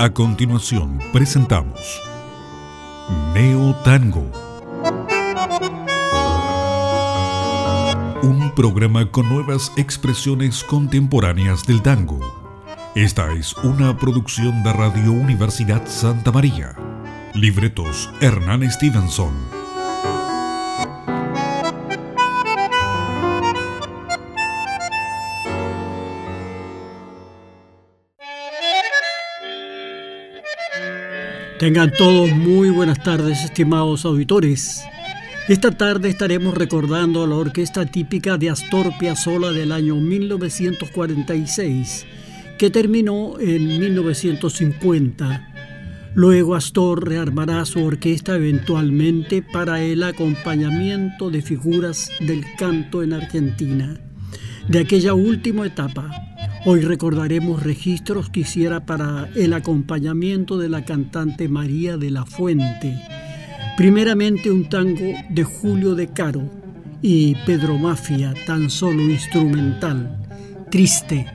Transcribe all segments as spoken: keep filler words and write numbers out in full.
A continuación presentamos Neo Tango, un programa con nuevas expresiones contemporáneas del tango. Esta es una producción de Radio Universidad Santa María. Libretos Hernán Stevenson. Tengan todos muy buenas tardes, estimados auditores. Esta tarde estaremos recordando a la orquesta típica de Astor Piazzolla del año mil novecientos cuarenta y seis, que terminó en mil novecientos cincuenta. Luego Astor rearmará su orquesta eventualmente para el acompañamiento de figuras del canto en Argentina. De aquella última etapa, hoy recordaremos registros que hiciera para el acompañamiento de la cantante María de la Fuente. Primeramente un tango de Julio De Caro y Pedro Mafia, tan solo instrumental, Triste.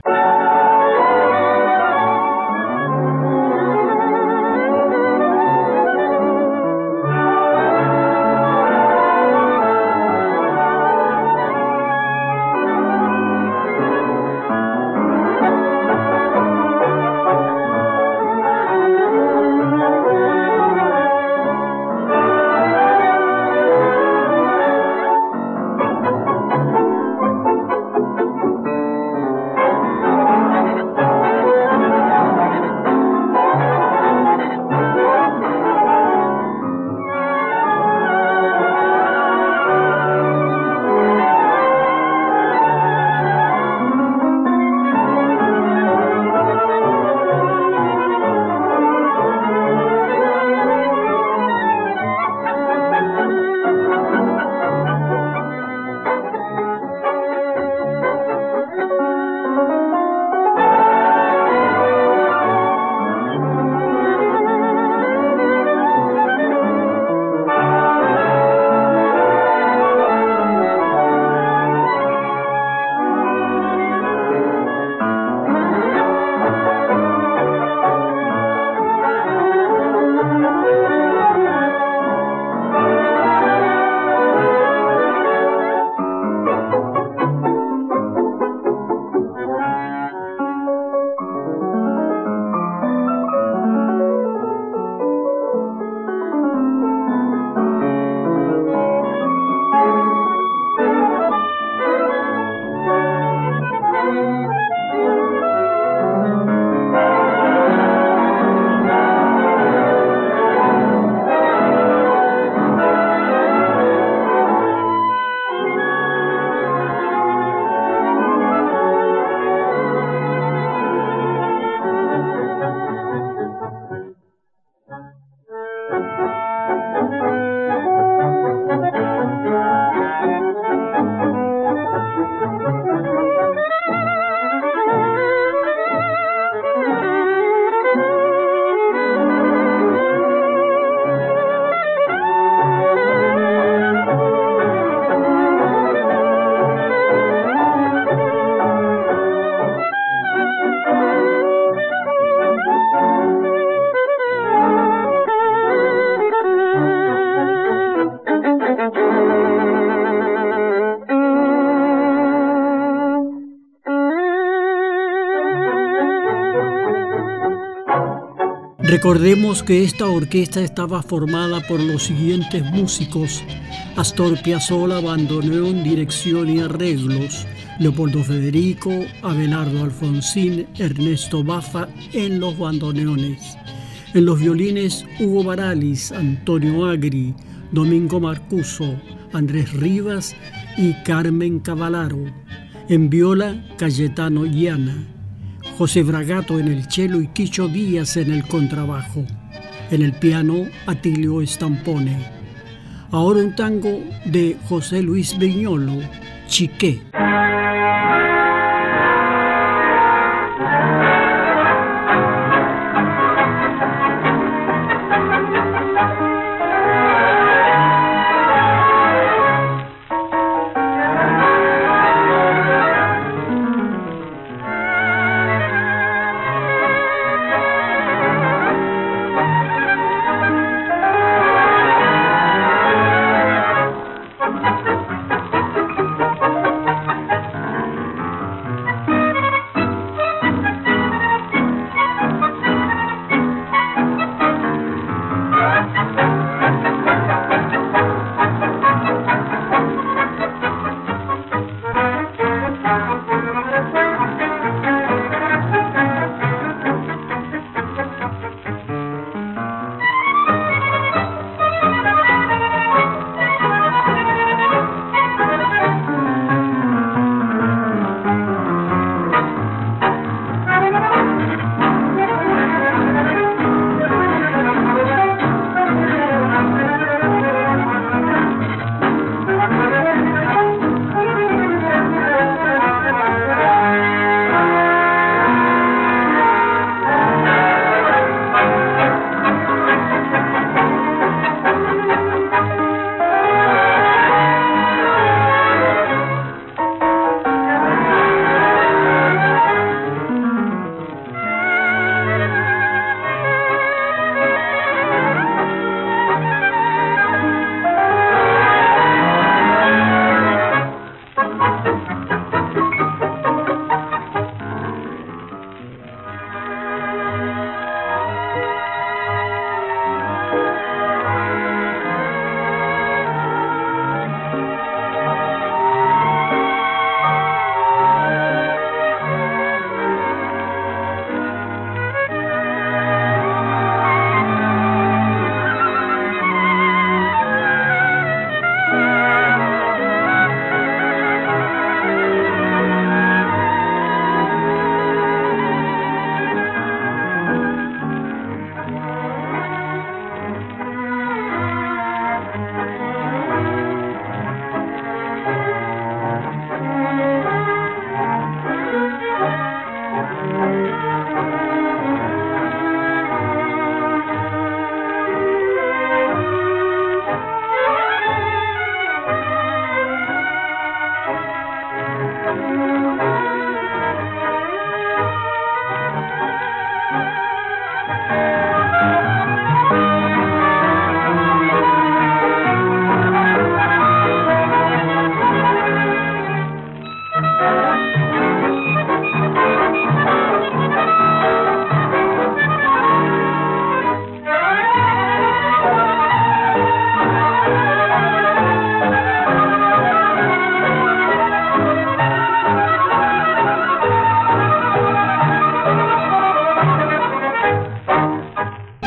Recordemos que esta orquesta estaba formada por los siguientes músicos: Astor Piazzolla, bandoneón, dirección y arreglos; Leopoldo Federico, Abelardo Alfonsín, Ernesto Baffa en los bandoneones; en los violines, Hugo Baralis, Antonio Agri, Domingo Marcuso, Andrés Rivas y Carmen Cavallaro; en viola, Cayetano Llana; José Bragato en el cello y Quicho Díaz en el contrabajo; en el piano, Atilio Stampone. Ahora un tango de José Luis Viñolo, Chiqué.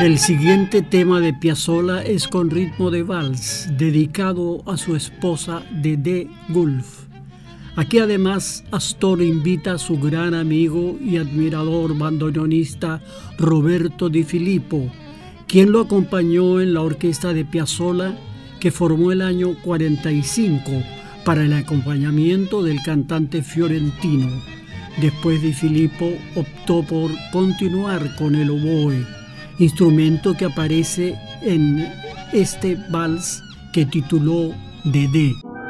El siguiente tema de Piazzolla es con ritmo de vals, dedicado a su esposa Dédé Gulf. Aquí además Astor invita a su gran amigo y admirador bandoneonista Roberto Di Filippo, quien lo acompañó en la orquesta de Piazzolla, que formó el año cuarenta y cinco para el acompañamiento del cantante fiorentino. Después Di Filippo optó por continuar con el oboe, instrumento que aparece en este vals que tituló Dédé.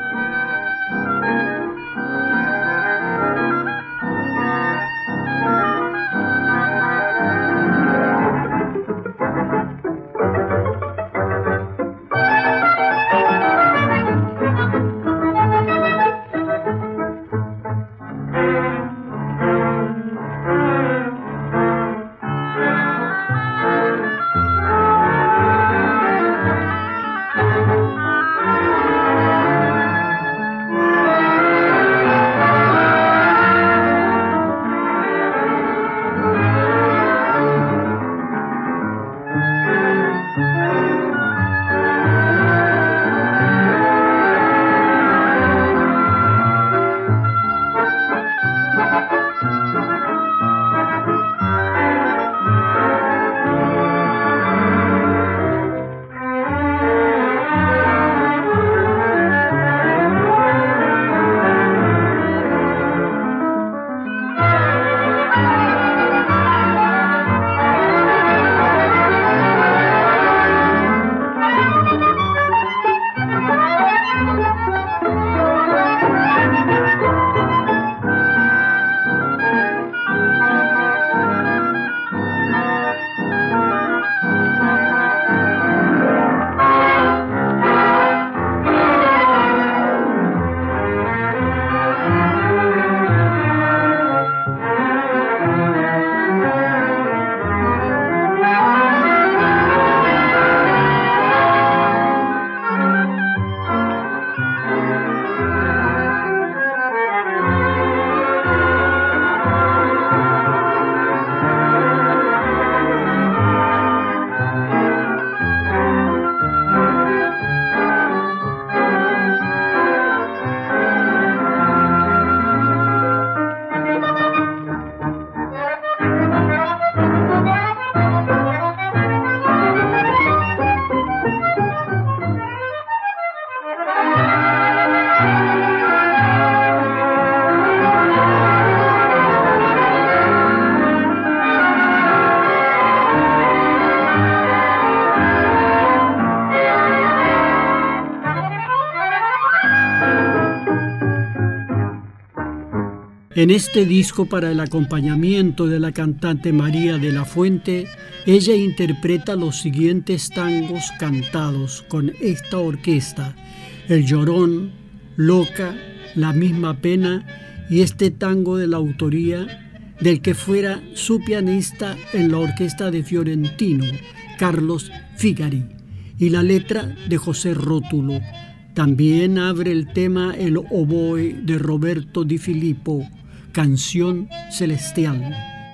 En este disco, para el acompañamiento de la cantante María de la Fuente, ella interpreta los siguientes tangos cantados con esta orquesta: El Llorón, Loca, La Misma Pena y este tango de la autoría del que fuera su pianista en la orquesta de Fiorentino, Carlos Figari, y la letra de José Rótulo. También abre el tema el oboe de Roberto Di Filippo, Canción Celestial.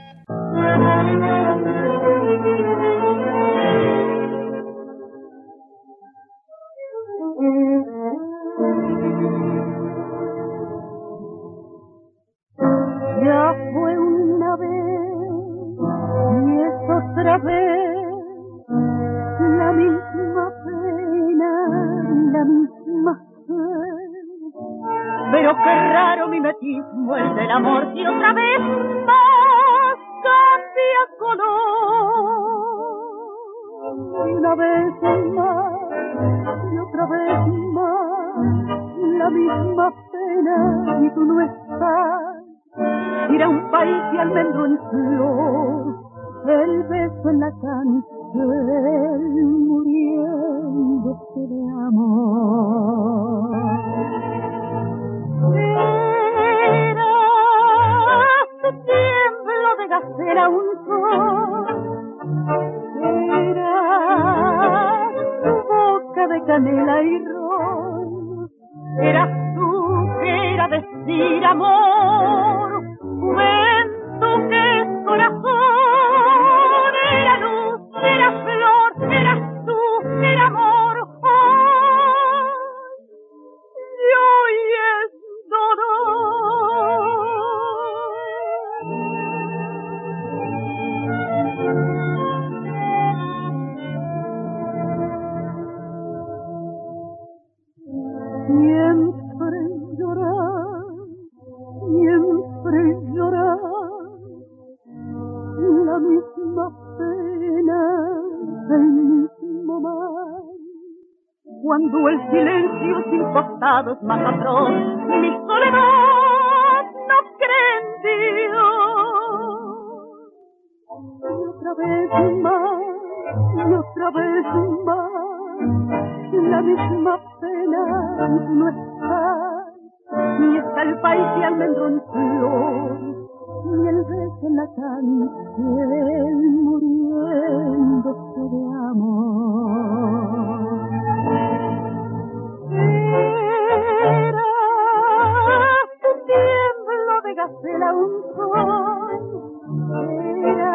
Ya fue una vez y es otra vez la misma pena, la misma pena. Pero qué raro mimetismo el del amor, que otra vez más cambia color. Y una vez más y otra vez más la misma pena, y tú no estás. Ir a un país de almendro en flor, el beso en la cancel, muriéndose de amor. Era tu tiemblo de gacela un sol, era tu boca de canela y ron, eras tú que era decir amor, juventud que es corazón, era luz, era fe. sin costado es más atroz, mi soledad no cree en Dios. Y otra vez más, y otra vez más, la misma pena no está, ni está el país de almendrón en flor, ni el beso en la canción muriéndose de amor. Era un tiemblo de gacela, un sol, era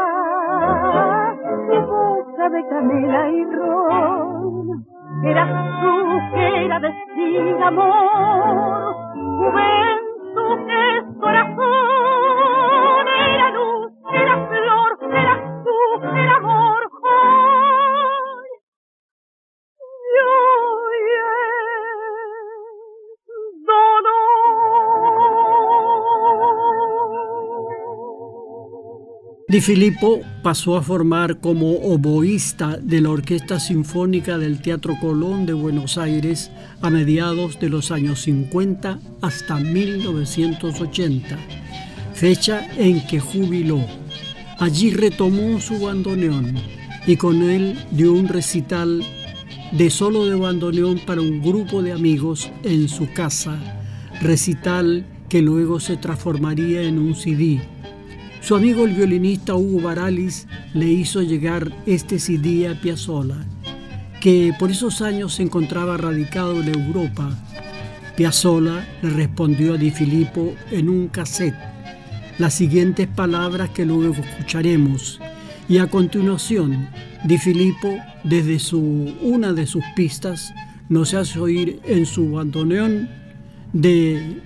mi boca de canela y ron, eras tú que era decir amor, juventud que es corazón, era luz, era flor, eras tú, era amor, hoy, y hoy es dolor. Di Filippo pasó a formar como oboísta de la Orquesta Sinfónica del Teatro Colón de Buenos Aires a mediados de los años cincuenta hasta mil novecientos ochenta, fecha en que jubiló. Allí retomó su bandoneón y con él dio un recital de solo de bandoneón para un grupo de amigos en su casa, recital que luego se transformaría en un C D. Su amigo el violinista Hugo Baralis le hizo llegar este C D a Piazzolla, que por esos años se encontraba radicado en Europa. Piazzolla le respondió a Di Filippo en un cassette las siguientes palabras que luego escucharemos, y a continuación Di Filippo, desde su, una de sus pistas, nos hace oír en su bandoneón de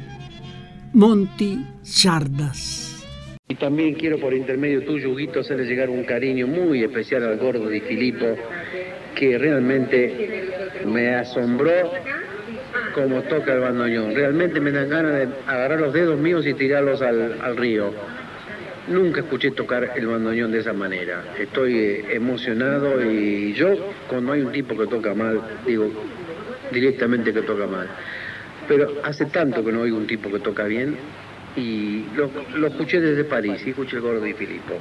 Monti Chardas. Y también quiero por intermedio tuyo, Huguito, hacerle llegar un cariño muy especial al gordo Di Filippo, que realmente me asombró como toca el bandoneón. Realmente me dan ganas de agarrar los dedos míos y tirarlos al, al río. Nunca escuché tocar el bandoneón de esa manera. Estoy eh, emocionado, y yo, cuando hay un tipo que toca mal, digo directamente que toca mal. Pero hace tanto que no oigo un tipo que toca bien, y lo, lo escuché desde París, y escuché el gordo Di Filippo.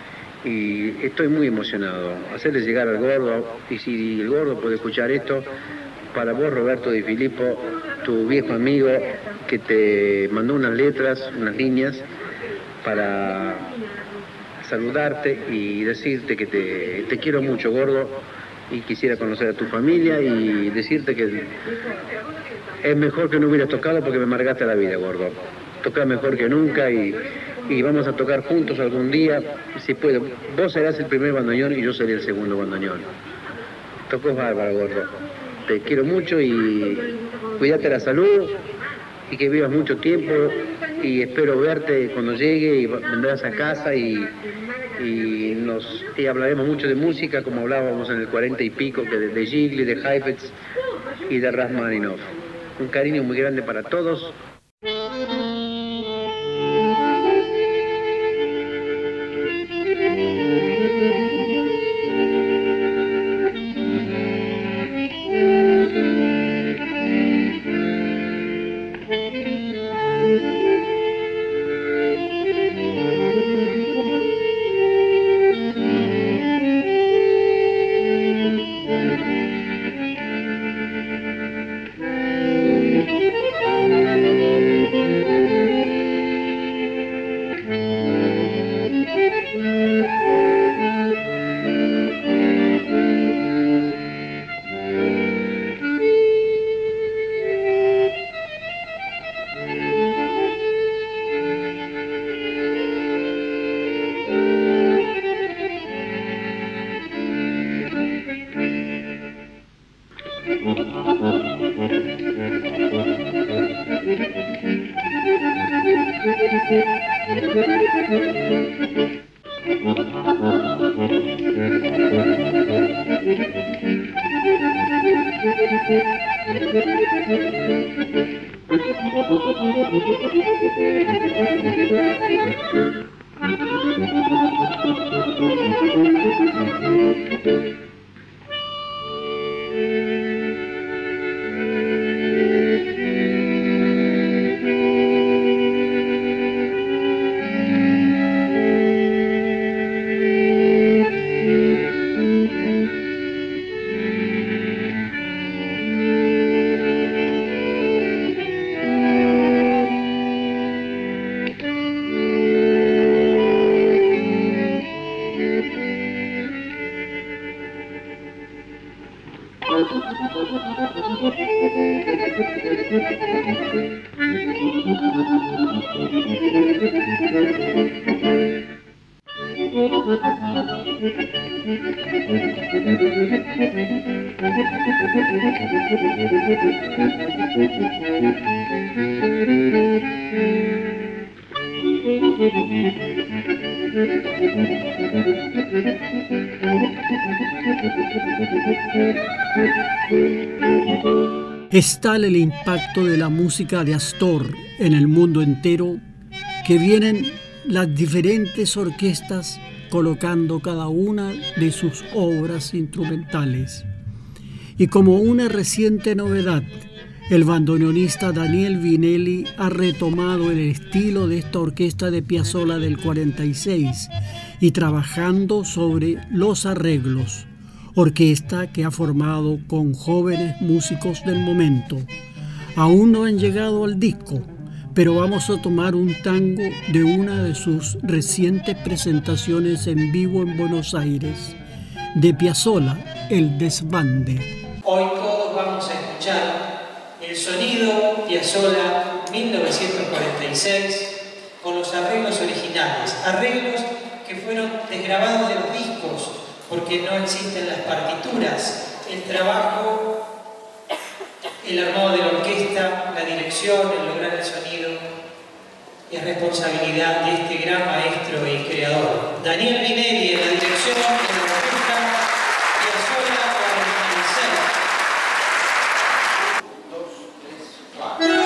Y estoy muy emocionado. Hacerle llegar al gordo, y si el gordo puede escuchar esto, para vos, Roberto Di Filippo, tu viejo amigo, que te mandó unas letras, unas líneas, para saludarte y decirte que te, te quiero mucho, gordo, y quisiera conocer a tu familia y decirte que es mejor que no hubieras tocado porque me amargaste la vida, gordo. Tocar mejor que nunca, y, y vamos a tocar juntos algún día, si puedo. Vos serás el primer bandoneón y yo seré el segundo bandoneón. Tocó bárbaro, gordo. Te quiero mucho y cuídate la salud y que vivas mucho tiempo, y espero verte cuando llegue y vendrás a casa y, y nos y hablaremos mucho de música como hablábamos en el cuarenta y pico, que de, de Gigli, de Heifetz y de Rachmaninoff. Un cariño muy grande para todos. Es tal el impacto de la música de Astor en el mundo entero que vienen las diferentes orquestas colocando cada una de sus obras instrumentales. Y como una reciente novedad, el bandoneonista Daniel Vinelli ha retomado el estilo de esta orquesta de Piazzolla del cuarenta y seis y trabajando sobre los arreglos, orquesta que ha formado con jóvenes músicos del momento. Aún no han llegado al disco, pero vamos a tomar un tango de una de sus recientes presentaciones en vivo en Buenos Aires, de Piazzolla, El Desbande. Hoy todos vamos a escuchar el sonido Piazzolla mil novecientos cuarenta y seis con los arreglos originales, arreglos que fueron desgrabados de los discos porque no existen las partituras, el trabajo, el armado de la orquesta, la dirección, el lograr el sonido, es responsabilidad de este gran maestro y creador. Daniel Vinelli en la dirección de la orquesta Piazzolla cuarenta y seis. Dos, tres, cuatro.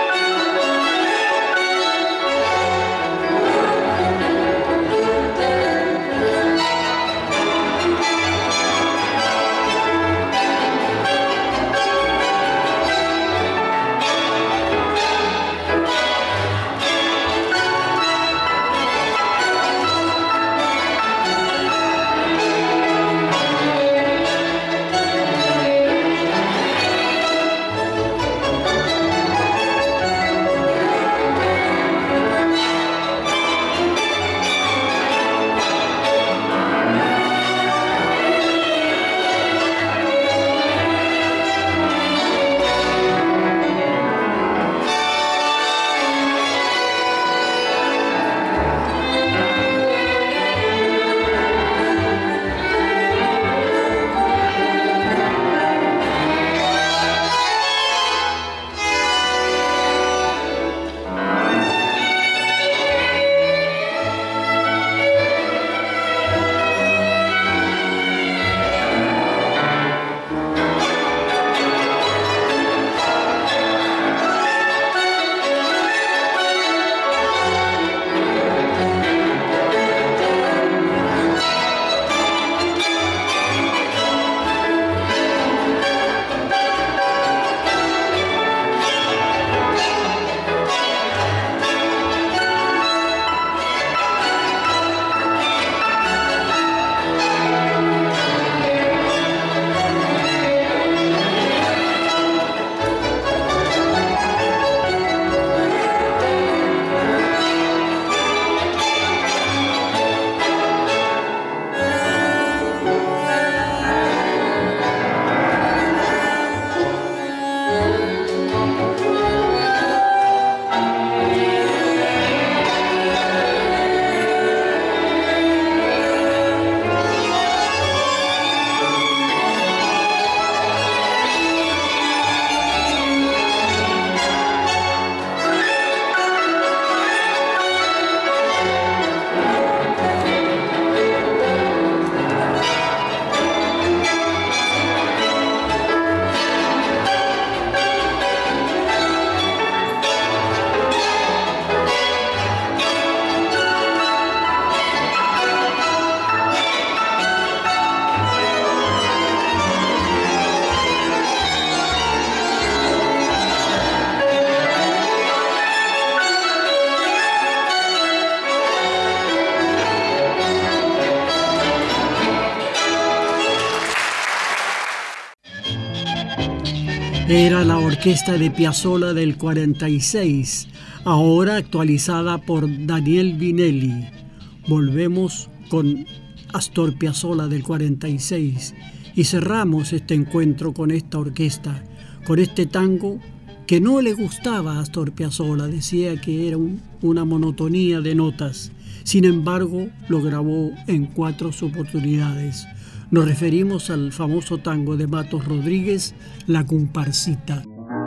Era la orquesta de Piazzolla del cuarenta y seis, ahora actualizada por Daniel Vinelli. Volvemos con Astor Piazzolla del cuarenta y seis y cerramos este encuentro con esta orquesta, con este tango que no le gustaba a Astor Piazzolla, decía que era un, una monotonía de notas. Sin embargo, lo grabó en cuatro oportunidades. Nos referimos al famoso tango de Matos Rodríguez, La Comparsita.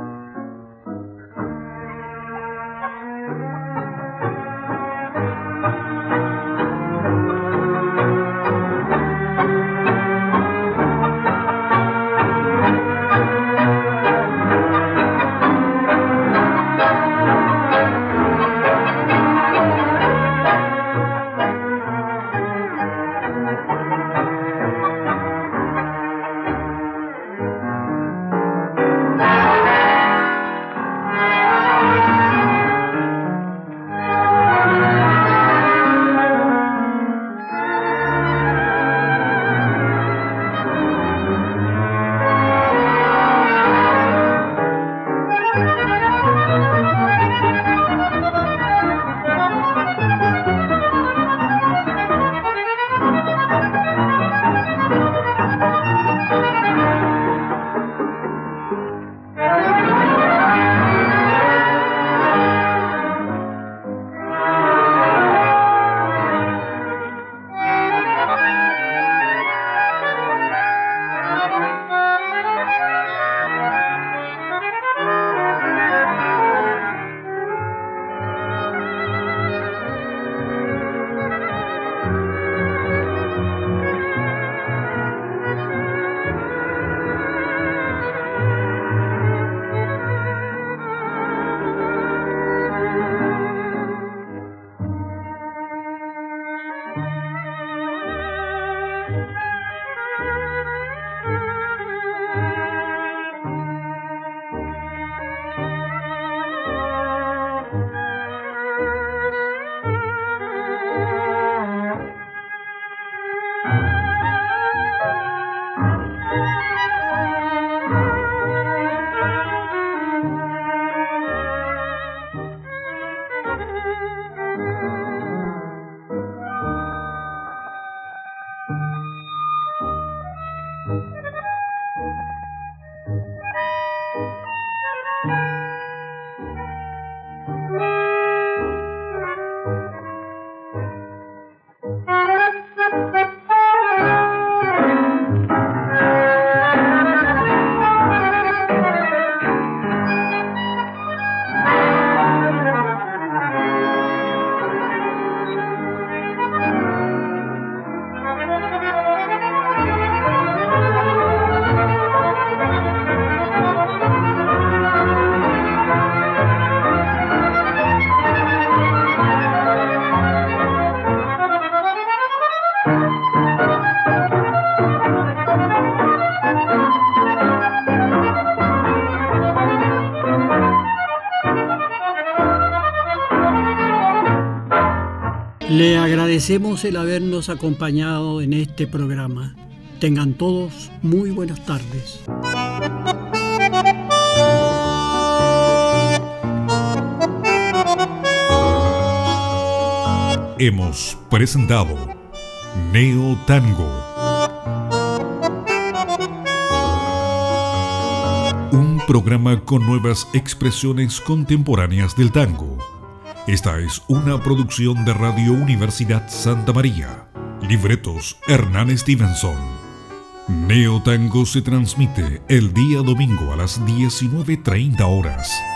Le agradecemos el habernos acompañado en este programa. Tengan todos muy buenas tardes. Hemos presentado Neo Tango, un programa con nuevas expresiones contemporáneas del tango. Esta es una producción de Radio Universidad Santa María. Libretos Hernán Stevenson. Neo Tango se transmite el día domingo a las diecinueve treinta horas.